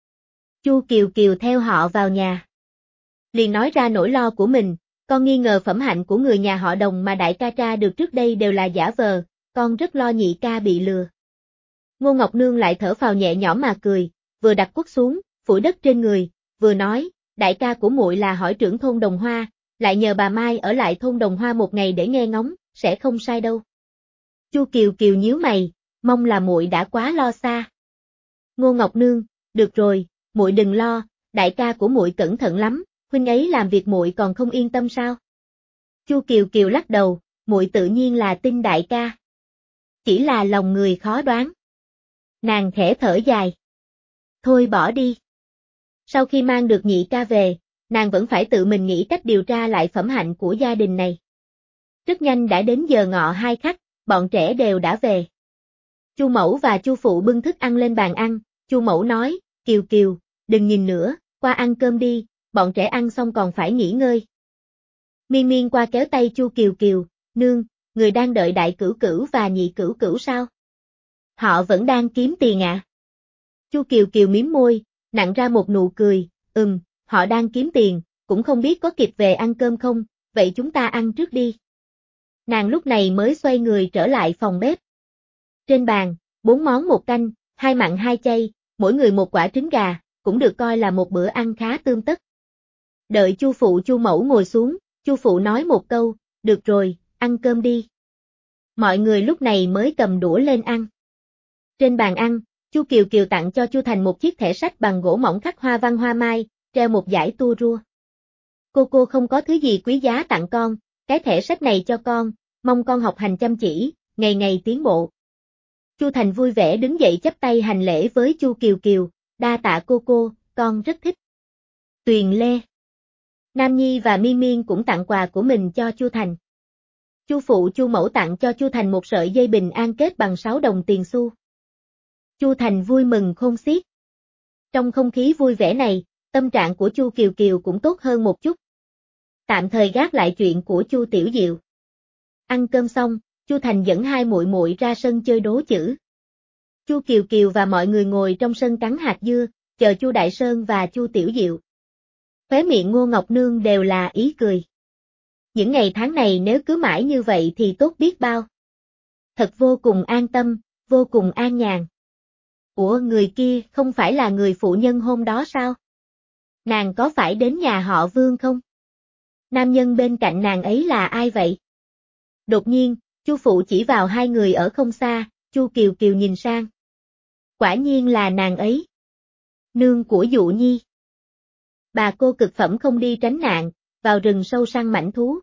Chu Kiều Kiều theo họ vào nhà. Liền nói ra nỗi lo của mình, con nghi ngờ phẩm hạnh của người nhà họ Đồng mà đại ca tra được trước đây đều là giả vờ, con rất lo nhị ca bị lừa. Ngô Ngọc Nương lại thở phào nhẹ nhõm mà cười, vừa đặt cuốc xuống, phủi đất trên người, vừa nói, đại ca của muội là hỏi trưởng thôn Đồng Hoa, lại nhờ bà Mai ở lại thôn Đồng Hoa một ngày để nghe ngóng, sẽ không sai đâu. Chu Kiều Kiều nhíu mày, mong là muội đã quá lo xa. Ngô Ngọc Nương, được rồi, muội đừng lo, đại ca của muội cẩn thận lắm, huynh ấy làm việc muội còn không yên tâm sao? Chu Kiều Kiều lắc đầu, muội tự nhiên là tin đại ca. Chỉ là lòng người khó đoán. Nàng khẽ thở dài. Thôi bỏ đi. Sau khi mang được nhị ca về, nàng vẫn phải tự mình nghĩ cách điều tra lại phẩm hạnh của gia đình này. Rất nhanh đã đến giờ ngọ hai khắc, bọn trẻ đều đã về. Chu mẫu và Chu phụ bưng thức ăn lên bàn ăn, Chu mẫu nói, Kiều Kiều, đừng nhìn nữa, qua ăn cơm đi, bọn trẻ ăn xong còn phải nghỉ ngơi. Miên Miên qua kéo tay Chu Kiều Kiều, nương, người đang đợi đại cửu cửu và nhị cửu cửu sao? Họ vẫn đang kiếm tiền ạ. À? Chu Kiều Kiều mím môi, nặn ra một nụ cười, ừm, họ đang kiếm tiền, cũng không biết có kịp về ăn cơm không, vậy chúng ta ăn trước đi. Nàng lúc này mới xoay người trở lại phòng bếp. Trên bàn, bốn món một canh, hai mặn hai chay, mỗi người một quả trứng gà, cũng được coi là một bữa ăn khá tươm tất. Đợi Chu phụ Chu mẫu ngồi xuống, Chu phụ nói một câu, được rồi, ăn cơm đi. Mọi người lúc này mới cầm đũa lên ăn. Trên bàn ăn, Chu Kiều Kiều tặng cho Chu Thành một chiếc thẻ sách bằng gỗ mỏng khắc hoa văn hoa mai, treo một dải tua rua. Cô cô không có thứ gì quý giá tặng con, cái thẻ sách này cho con, mong con học hành chăm chỉ, ngày ngày tiến bộ. Chu Thành vui vẻ đứng dậy chắp tay hành lễ với Chu Kiều Kiều, đa tạ cô cô, con rất thích. Tuyền Lê, Nam Nhi và Mi Miên cũng tặng quà của mình cho Chu Thành. Chu phụ Chu mẫu tặng cho Chu Thành một sợi dây bình an kết bằng sáu đồng tiền xu. Chu Thành vui mừng khôn xiết. Trong không khí vui vẻ này, tâm trạng của Chu Kiều Kiều cũng tốt hơn một chút. Tạm thời gác lại chuyện của Chu Tiểu Diệu. Ăn cơm xong, Chu Thành dẫn hai muội muội ra sân chơi đố chữ. Chu Kiều Kiều và mọi người ngồi trong sân cắn hạt dưa, chờ Chu Đại Sơn và Chu Tiểu Diệu. Khóe miệng Ngô Ngọc Nương đều là ý cười. Những ngày tháng này nếu cứ mãi như vậy thì tốt biết bao. Thật vô cùng an tâm, vô cùng an nhàn. Ủa người kia không phải là người phụ nhân hôm đó sao? Nàng có phải đến nhà họ Vương không? Nam nhân bên cạnh nàng ấy là ai vậy? Đột nhiên, Chu phụ chỉ vào hai người ở không xa, Chu Kiều Kiều nhìn sang. Quả nhiên là nàng ấy. Nương của Dụ Nhi. Bà cô cực phẩm không đi tránh nạn, vào rừng sâu săn mãnh thú.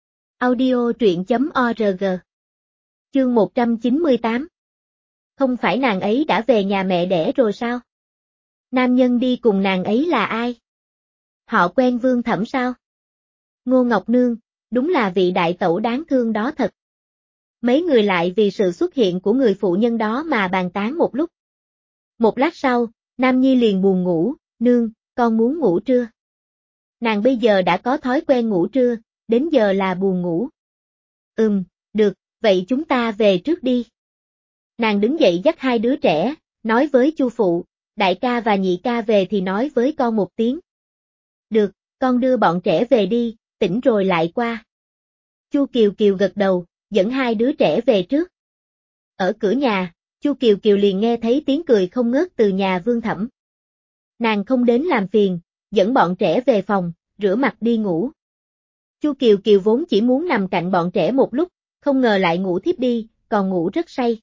Audio truyện chấm org. Chương một trăm chín mươi tám. Không phải nàng ấy đã về nhà mẹ đẻ rồi sao? Nam nhân đi cùng nàng ấy là ai? Họ quen Vương Thẩm sao? Ngô Ngọc Nương, đúng là vị đại tẩu đáng thương đó thật. Mấy người lại vì sự xuất hiện của người phụ nhân đó mà bàn tán một lúc. Một lát sau, Nam Nhi liền buồn ngủ, nương, con muốn ngủ trưa. Nàng bây giờ đã có thói quen ngủ trưa, đến giờ là buồn ngủ. Ừm, được, vậy chúng ta về trước đi. Nàng đứng dậy dắt hai đứa trẻ, nói với Chu phụ, đại ca và nhị ca về thì nói với con một tiếng. Được, con đưa bọn trẻ về đi, tỉnh rồi lại qua. Chu Kiều Kiều gật đầu, dẫn hai đứa trẻ về trước. Ở cửa nhà, Chu Kiều Kiều liền nghe thấy tiếng cười không ngớt từ nhà Vương Thẩm. Nàng không đến làm phiền, dẫn bọn trẻ về phòng, rửa mặt đi ngủ. Chu Kiều Kiều vốn chỉ muốn nằm cạnh bọn trẻ một lúc, không ngờ lại ngủ thiếp đi, còn ngủ rất say.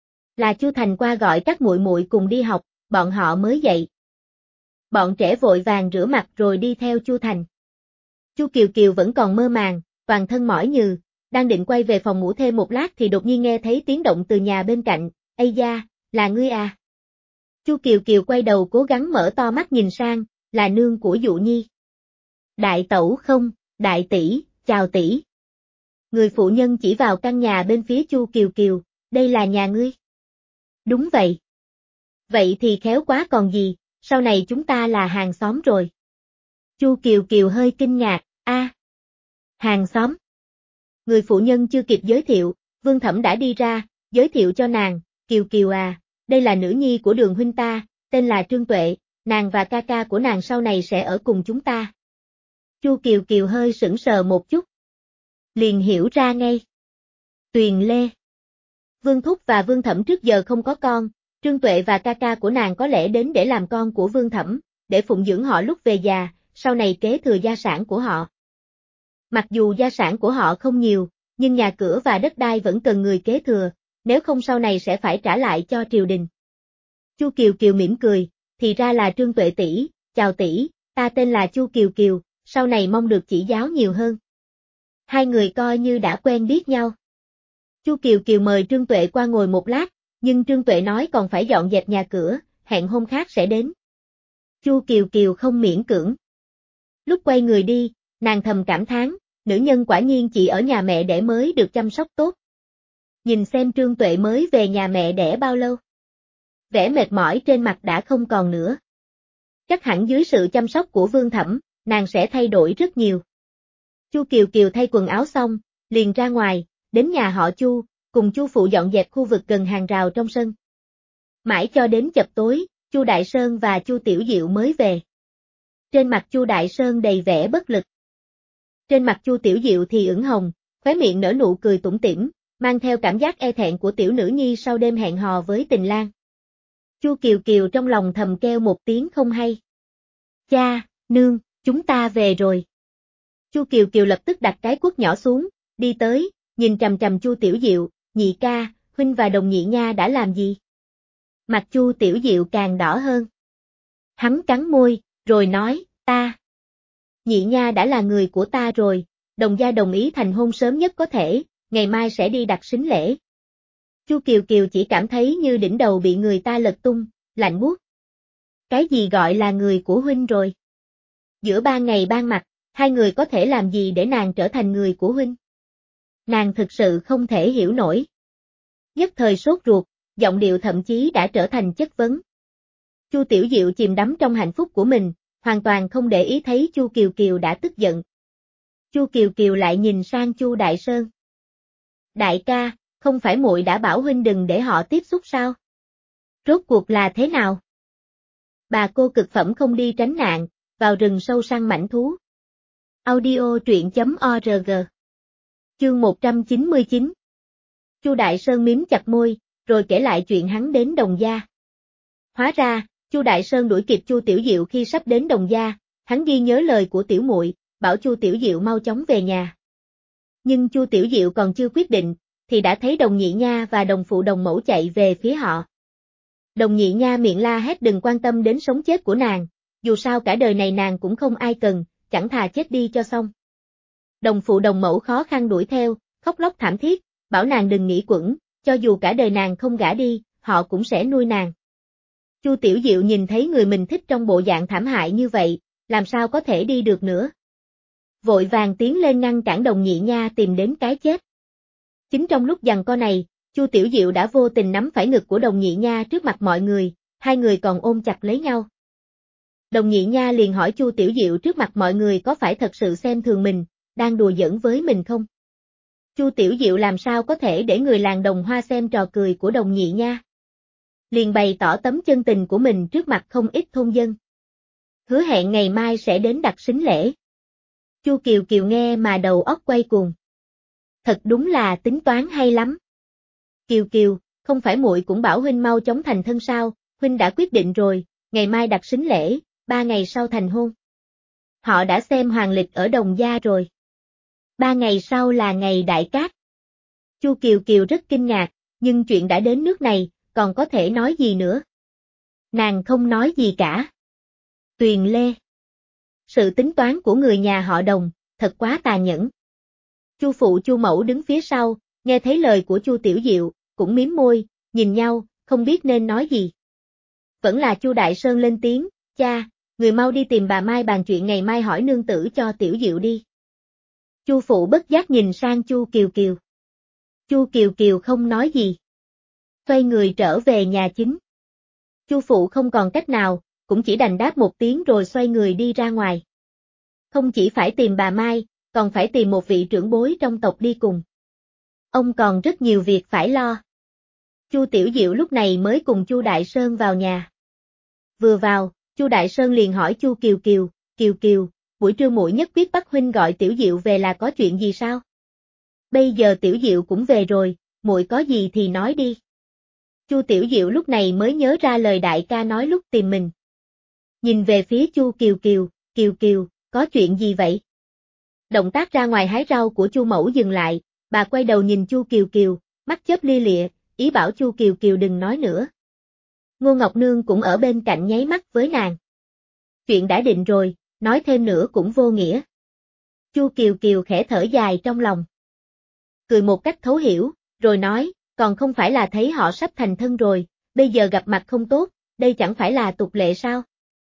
Là Chu Thành qua gọi các muội muội cùng đi học, bọn họ mới dậy. Bọn trẻ vội vàng rửa mặt rồi đi theo Chu Thành. Chu Kiều Kiều vẫn còn mơ màng, toàn thân mỏi nhừ, đang định quay về phòng ngủ thêm một lát thì đột nhiên nghe thấy tiếng động từ nhà bên cạnh, "Ây da, là ngươi à?" Chu Kiều Kiều quay đầu cố gắng mở to mắt nhìn sang, là nương của Dụ Nhi. "Đại tẩu không, đại tỷ, chào tỷ." Người phụ nhân chỉ vào căn nhà bên phía Chu Kiều Kiều, "Đây là nhà ngươi?" "Đúng vậy." "Vậy thì khéo quá còn gì, sau này chúng ta là hàng xóm rồi." Chu Kiều Kiều hơi kinh ngạc, "A, hàng xóm." Người phụ nhân chưa kịp giới thiệu, Vương Thẩm đã đi ra, giới thiệu cho nàng, "Kiều Kiều à, đây là nữ nhi của Đường huynh ta, tên là Trương Tuệ, nàng và ca ca của nàng sau này sẽ ở cùng chúng ta." Chu Kiều Kiều hơi sững sờ một chút. Liền hiểu ra ngay. Tuyền Lê. Vương Thúc và Vương Thẩm trước giờ không có con, Trương Tuệ và ca ca của nàng có lẽ đến để làm con của Vương Thẩm, để phụng dưỡng họ lúc về già, sau này kế thừa gia sản của họ. Mặc dù gia sản của họ không nhiều, nhưng nhà cửa và đất đai vẫn cần người kế thừa, nếu không sau này sẽ phải trả lại cho triều đình. Chu Kiều Kiều mỉm cười, "Thì ra là Trương Tuệ tỷ, chào tỷ, ta tên là Chu Kiều Kiều, sau này mong được chỉ giáo nhiều hơn." Hai người coi như đã quen biết nhau. Chu Kiều Kiều mời Trương Tuệ qua ngồi một lát, nhưng Trương Tuệ nói còn phải dọn dẹp nhà cửa, hẹn hôm khác sẽ đến. Chu Kiều Kiều không miễn cưỡng. Lúc quay người đi, nàng thầm cảm thán, nữ nhân quả nhiên chỉ ở nhà mẹ đẻ mới được chăm sóc tốt. Nhìn xem Trương Tuệ mới về nhà mẹ đẻ bao lâu. Vẻ mệt mỏi trên mặt đã không còn nữa. Chắc hẳn dưới sự chăm sóc của Vương Thẩm, nàng sẽ thay đổi rất nhiều. Chu Kiều Kiều thay quần áo xong, liền ra ngoài, đến nhà họ Chu, cùng Chu phụ dọn dẹp khu vực gần hàng rào trong sân. Mãi cho đến chập tối, Chu Đại Sơn và Chu Tiểu Diệu mới về. Trên mặt Chu Đại Sơn đầy vẻ bất lực. Trên mặt Chu Tiểu Diệu thì ửng hồng, khóe miệng nở nụ cười tủm tỉm, mang theo cảm giác e thẹn của tiểu nữ nhi sau đêm hẹn hò với Tình Lang. Chu Kiều Kiều trong lòng thầm kêu một tiếng không hay. "Cha, nương, chúng ta về rồi." Chu Kiều Kiều lập tức đặt cái cuốc nhỏ xuống, đi tới, nhìn chằm chằm Chu Tiểu Diệu, nhị ca, huynh và Đồng Nhị Nha đã làm gì? Mặt Chu Tiểu Diệu càng đỏ hơn. Hắn cắn môi, rồi nói, ta. Nhị Nha đã là người của ta rồi, Đồng gia đồng ý thành hôn sớm nhất có thể, ngày mai sẽ đi đặt sính lễ. Chu Kiều Kiều chỉ cảm thấy như đỉnh đầu bị người ta lật tung, lạnh buốt. Cái gì gọi là người của huynh rồi? Giữa ban ngày ban mặt, hai người có thể làm gì để nàng trở thành người của huynh? Nàng thực sự không thể hiểu nổi. Nhất thời sốt ruột, giọng điệu thậm chí đã trở thành chất vấn. Chu Tiểu Diệu chìm đắm trong hạnh phúc của mình, hoàn toàn không để ý thấy Chu Kiều Kiều đã tức giận. Chu Kiều Kiều lại nhìn sang Chu Đại Sơn. Đại ca, không phải muội đã bảo huynh đừng để họ tiếp xúc sao? Rốt cuộc là thế nào? Bà cô cực phẩm không đi tránh nạn, vào rừng sâu săn mãnh thú. Audio truyện chấm org. Chương một trăm chín mươi chín. Chu Đại Sơn miếm chặt môi, rồi kể lại chuyện hắn đến Đồng gia. Hóa ra, Chu Đại Sơn đuổi kịp Chu Tiểu Diệu khi sắp đến Đồng gia, hắn ghi nhớ lời của tiểu muội, bảo Chu Tiểu Diệu mau chóng về nhà. Nhưng Chu Tiểu Diệu còn chưa quyết định, thì đã thấy Đồng Nhị Nha và đồng phụ đồng mẫu chạy về phía họ. Đồng Nhị Nha miệng la hét đừng quan tâm đến sống chết của nàng, dù sao cả đời này nàng cũng không ai cần, chẳng thà chết đi cho xong. Đồng phụ đồng mẫu khó khăn đuổi theo, khóc lóc thảm thiết, bảo nàng đừng nghĩ quẩn, cho dù cả đời nàng không gả đi, họ cũng sẽ nuôi nàng. Chu Tiểu Diệu nhìn thấy người mình thích trong bộ dạng thảm hại như vậy, làm sao có thể đi được nữa. Vội vàng tiến lên ngăn cản Đồng Nhị Nha tìm đến cái chết. Chính trong lúc giằng co này, Chu Tiểu Diệu đã vô tình nắm phải ngực của Đồng Nhị Nha trước mặt mọi người, hai người còn ôm chặt lấy nhau. Đồng Nhị Nha liền hỏi Chu Tiểu Diệu trước mặt mọi người có phải thật sự xem thường mình, đang đùa giỡn với mình không? Chu Tiểu Diệu làm sao có thể để người làng Đồng Hoa xem trò cười của Đồng Nhị Nha? Liền bày tỏ tấm chân tình của mình trước mặt không ít thôn dân. Hứa hẹn ngày mai sẽ đến đặt sính lễ. Chu Kiều Kiều nghe mà đầu óc quay cuồng. Thật đúng là tính toán hay lắm. Kiều Kiều, không phải muội cũng bảo huynh mau chóng thành thân sao, huynh đã quyết định rồi, ngày mai đặt sính lễ, ba ngày sau thành hôn. Họ đã xem hoàng lịch ở Đồng gia rồi. Ba ngày sau là ngày đại cát. Chu Kiều Kiều rất kinh ngạc, nhưng chuyện đã đến nước này, còn có thể nói gì nữa? Nàng không nói gì cả. Tuyền Lê. Sự tính toán của người nhà họ Đồng, thật quá tàn nhẫn. Chu phụ Chu mẫu đứng phía sau, nghe thấy lời của Chu Tiểu Diệu, cũng mím môi, nhìn nhau, không biết nên nói gì. Vẫn là Chu Đại Sơn lên tiếng, cha, người mau đi tìm bà Mai bàn chuyện ngày mai hỏi nương tử cho Tiểu Diệu đi. Chu phụ bất giác nhìn sang Chu Kiều Kiều. Chu Kiều Kiều không nói gì. Xoay người trở về nhà chính. Chu phụ không còn cách nào, cũng chỉ đành đáp một tiếng rồi xoay người đi ra ngoài. Không chỉ phải tìm bà Mai, còn phải tìm một vị trưởng bối trong tộc đi cùng. Ông còn rất nhiều việc phải lo. Chu Tiểu Diệu lúc này mới cùng Chu Đại Sơn vào nhà. Vừa vào, Chu Đại Sơn liền hỏi Chu Kiều Kiều, Kiều Kiều, buổi trưa muội nhất quyết bắt huynh gọi Tiểu Diệu về là có chuyện gì sao? Bây giờ Tiểu Diệu cũng về rồi, muội có gì thì nói đi. Chu Tiểu Diệu lúc này mới nhớ ra lời đại ca nói lúc tìm mình. Nhìn về phía Chu Kiều Kiều, Kiều Kiều, có chuyện gì vậy? Động tác ra ngoài hái rau của Chu mẫu dừng lại, bà quay đầu nhìn Chu Kiều Kiều, mắt chớp lia lịa, ý bảo Chu Kiều Kiều đừng nói nữa. Ngô Ngọc Nương cũng ở bên cạnh nháy mắt với nàng. Chuyện đã định rồi, nói thêm nữa cũng vô nghĩa. Chu Kiều Kiều khẽ thở dài trong lòng. Cười một cách thấu hiểu, rồi nói, còn không phải là thấy họ sắp thành thân rồi, bây giờ gặp mặt không tốt, đây chẳng phải là tục lệ sao?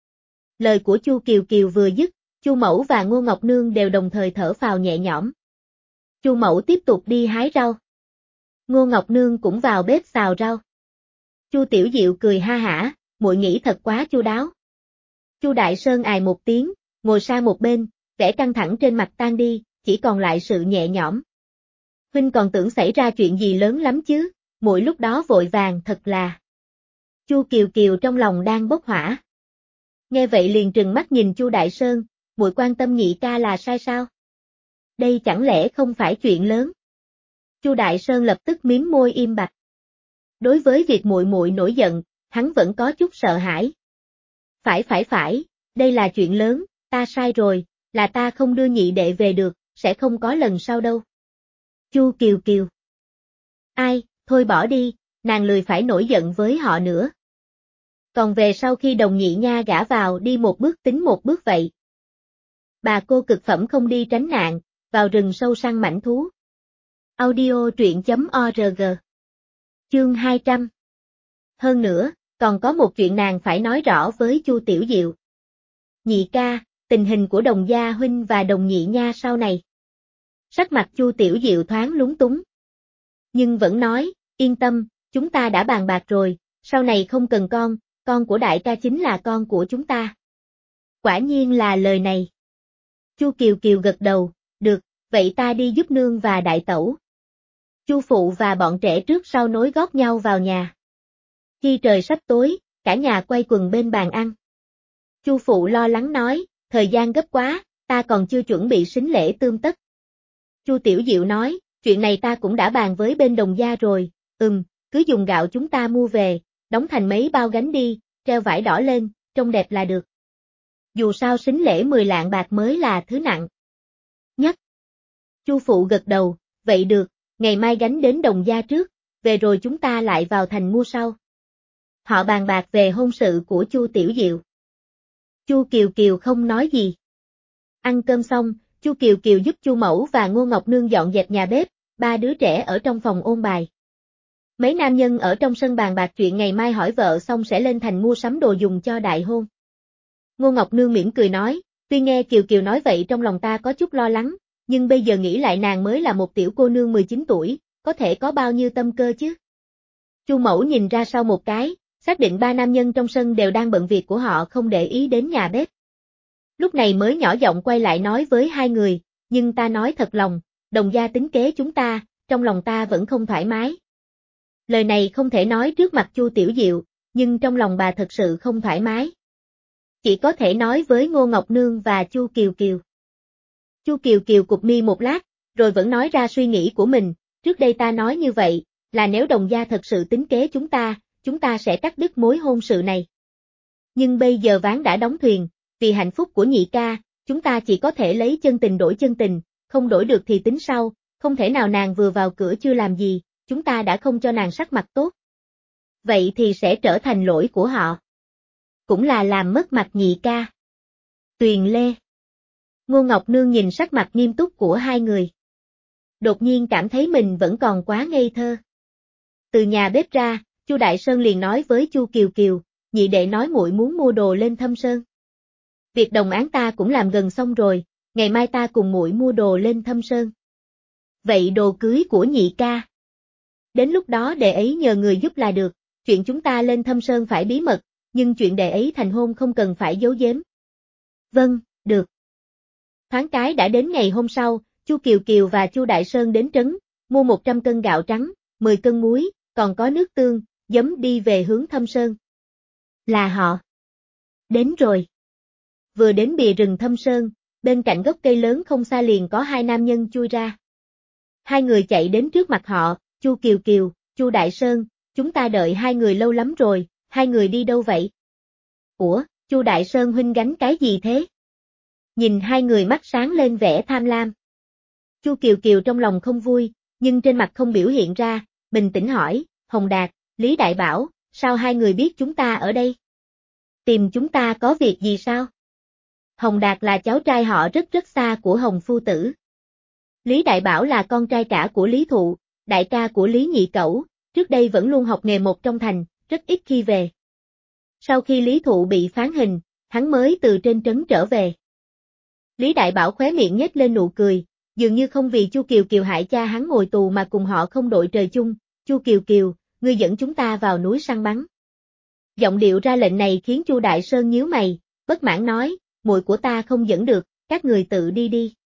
Lời của Chu Kiều Kiều vừa dứt, Chu mẫu và Ngô Ngọc Nương đều đồng thời thở phào nhẹ nhõm. Chu mẫu tiếp tục đi hái rau. Ngô Ngọc Nương cũng vào bếp xào rau. Chu Tiểu Diệu cười ha hả, muội nghĩ thật quá chu đáo. Chu Đại Sơn ài một tiếng, ngồi sang một bên, vẻ căng thẳng trên mặt tan đi, chỉ còn lại sự nhẹ nhõm. Huynh còn tưởng xảy ra chuyện gì lớn lắm chứ, muội lúc đó vội vàng thật là. Chu Kiều Kiều trong lòng đang bốc hỏa. Nghe vậy liền trừng mắt nhìn Chu Đại Sơn, muội quan tâm nhị ca là sai sao? Đây chẳng lẽ không phải chuyện lớn? Chu Đại Sơn lập tức mím môi im bặt. Đối với việc muội muội nổi giận, hắn vẫn có chút sợ hãi. Phải phải phải, đây là chuyện lớn, ta sai rồi, là ta không đưa nhị đệ về được, sẽ không có lần sau đâu. Chu Kiều Kiều. Ai, thôi bỏ đi, nàng lười phải nổi giận với họ nữa. Còn về sau khi Đồng Nhị Nha gả vào đi một bước tính một bước vậy. Bà cô cực phẩm không đi tránh nạn, vào rừng sâu săn mãnh thú. Audio truyện chấm org. Chương hai trăm. Hơn nữa, còn có một chuyện nàng phải nói rõ với Chu Tiểu Diệu. Nhị ca, tình hình của Đồng Gia huynh và Đồng Nhị Nha sau này. Sắc mặt Chu Tiểu Diệu thoáng lúng túng. Nhưng vẫn nói, yên tâm, chúng ta đã bàn bạc rồi, sau này không cần con, con của đại ca chính là con của chúng ta. Quả nhiên là lời này. Chu Kiều Kiều gật đầu, được, vậy ta đi giúp nương và đại tẩu. Chu phụ và bọn trẻ trước sau nối gót nhau vào nhà. Khi trời sắp tối, cả nhà quay quần bên bàn ăn. Chu phụ lo lắng nói, thời gian gấp quá, ta còn chưa chuẩn bị sính lễ tươm tất. Chu Tiểu Diệu nói, chuyện này ta cũng đã bàn với bên Đồng Gia rồi, ừm, cứ dùng gạo chúng ta mua về, đóng thành mấy bao gánh đi, treo vải đỏ lên, trông đẹp là được. Dù sao sính lễ mười lạng bạc mới là thứ nặng nhất. Chu phụ gật đầu, vậy được, ngày mai gánh đến Đồng Gia trước, về rồi chúng ta lại vào thành mua sau. Họ bàn bạc về hôn sự của Chu Tiểu Diệu. Chu Kiều Kiều không nói gì. Ăn cơm xong, Chu Kiều Kiều giúp Chu Mẫu và Ngô Ngọc Nương dọn dẹp nhà bếp, ba đứa trẻ ở trong phòng ôn bài. Mấy nam nhân ở trong sân bàn bạc chuyện ngày mai hỏi vợ xong sẽ lên thành mua sắm đồ dùng cho đại hôn. Ngô Ngọc Nương mỉm cười nói, tuy nghe Kiều Kiều nói vậy trong lòng ta có chút lo lắng, nhưng bây giờ nghĩ lại nàng mới là một tiểu cô nương mười chín tuổi, có thể có bao nhiêu tâm cơ chứ. Chu Mẫu nhìn ra sau một cái, xác định ba nam nhân trong sân đều đang bận việc của họ không để ý đến nhà bếp. Lúc này mới nhỏ giọng quay lại nói với hai người, nhưng ta nói thật lòng, Đồng Gia tính kế chúng ta, trong lòng ta vẫn không thoải mái. Lời này không thể nói trước mặt Chu Tiểu Diệu, nhưng trong lòng bà thật sự không thoải mái. Chỉ có thể nói với Ngô Ngọc Nương và Chu Kiều Kiều. Chu Kiều Kiều cụp mi một lát, rồi vẫn nói ra suy nghĩ của mình, trước đây ta nói như vậy, là nếu Đồng Gia thật sự tính kế chúng ta, chúng ta sẽ cắt đứt mối hôn sự này. Nhưng bây giờ ván đã đóng thuyền, vì hạnh phúc của nhị ca, chúng ta chỉ có thể lấy chân tình đổi chân tình, không đổi được thì tính sau, không thể nào nàng vừa vào cửa chưa làm gì, chúng ta đã không cho nàng sắc mặt tốt. Vậy thì sẽ trở thành lỗi của họ. Cũng là làm mất mặt nhị ca. Tuyền Lê. Ngô Ngọc Nương nhìn sắc mặt nghiêm túc của hai người. Đột nhiên cảm thấy mình vẫn còn quá ngây thơ. Từ nhà bếp ra, Chu Đại Sơn liền nói với Chu Kiều Kiều, nhị đệ nói muội muốn mua đồ lên Thâm Sơn. Việc đồng áng ta cũng làm gần xong rồi, ngày mai ta cùng muội mua đồ lên Thâm Sơn. Vậy đồ cưới của nhị ca. Đến lúc đó đệ ấy nhờ người giúp là được, chuyện chúng ta lên Thâm Sơn phải bí mật, nhưng chuyện đệ ấy thành hôn không cần phải giấu giếm. Vâng, được. Thoáng cái đã đến ngày hôm sau, Chu Kiều Kiều và Chu Đại Sơn đến trấn, mua một trăm cân gạo trắng, mười cân muối, còn có nước tương, giấm đi về hướng Thâm Sơn. Là họ. Đến rồi. Vừa đến bìa rừng Thâm Sơn, bên cạnh gốc cây lớn không xa liền có hai nam nhân chui ra. Hai người chạy đến trước mặt họ, Chu Kiều Kiều, Chu Đại Sơn, chúng ta đợi hai người lâu lắm rồi, hai người đi đâu vậy? Ủa, Chu Đại Sơn huynh gánh cái gì thế? Nhìn hai người mắt sáng lên vẻ tham lam. Chu Kiều Kiều trong lòng không vui, nhưng trên mặt không biểu hiện ra, bình tĩnh hỏi, Hồng Đạt, Lý Đại Bảo, sao hai người biết chúng ta ở đây? Tìm chúng ta có việc gì sao? Hồng Đạt là cháu trai họ rất rất xa của Hồng Phu Tử. Lý Đại Bảo là con trai cả của Lý Thụ, đại ca của Lý Nhị Cẩu, trước đây vẫn luôn học nghề một trong thành, rất ít khi về. Sau khi Lý Thụ bị phán hình, hắn mới từ trên trấn trở về. Lý Đại Bảo khóe miệng nhếch lên nụ cười, dường như không vì Chu Kiều Kiều hại cha hắn ngồi tù mà cùng họ không đội trời chung, Chu Kiều Kiều, ngươi dẫn chúng ta vào núi săn bắn. Giọng điệu ra lệnh này khiến Chu Đại Sơn nhíu mày, bất mãn nói, muội của ta không dẫn được, các người tự đi đi.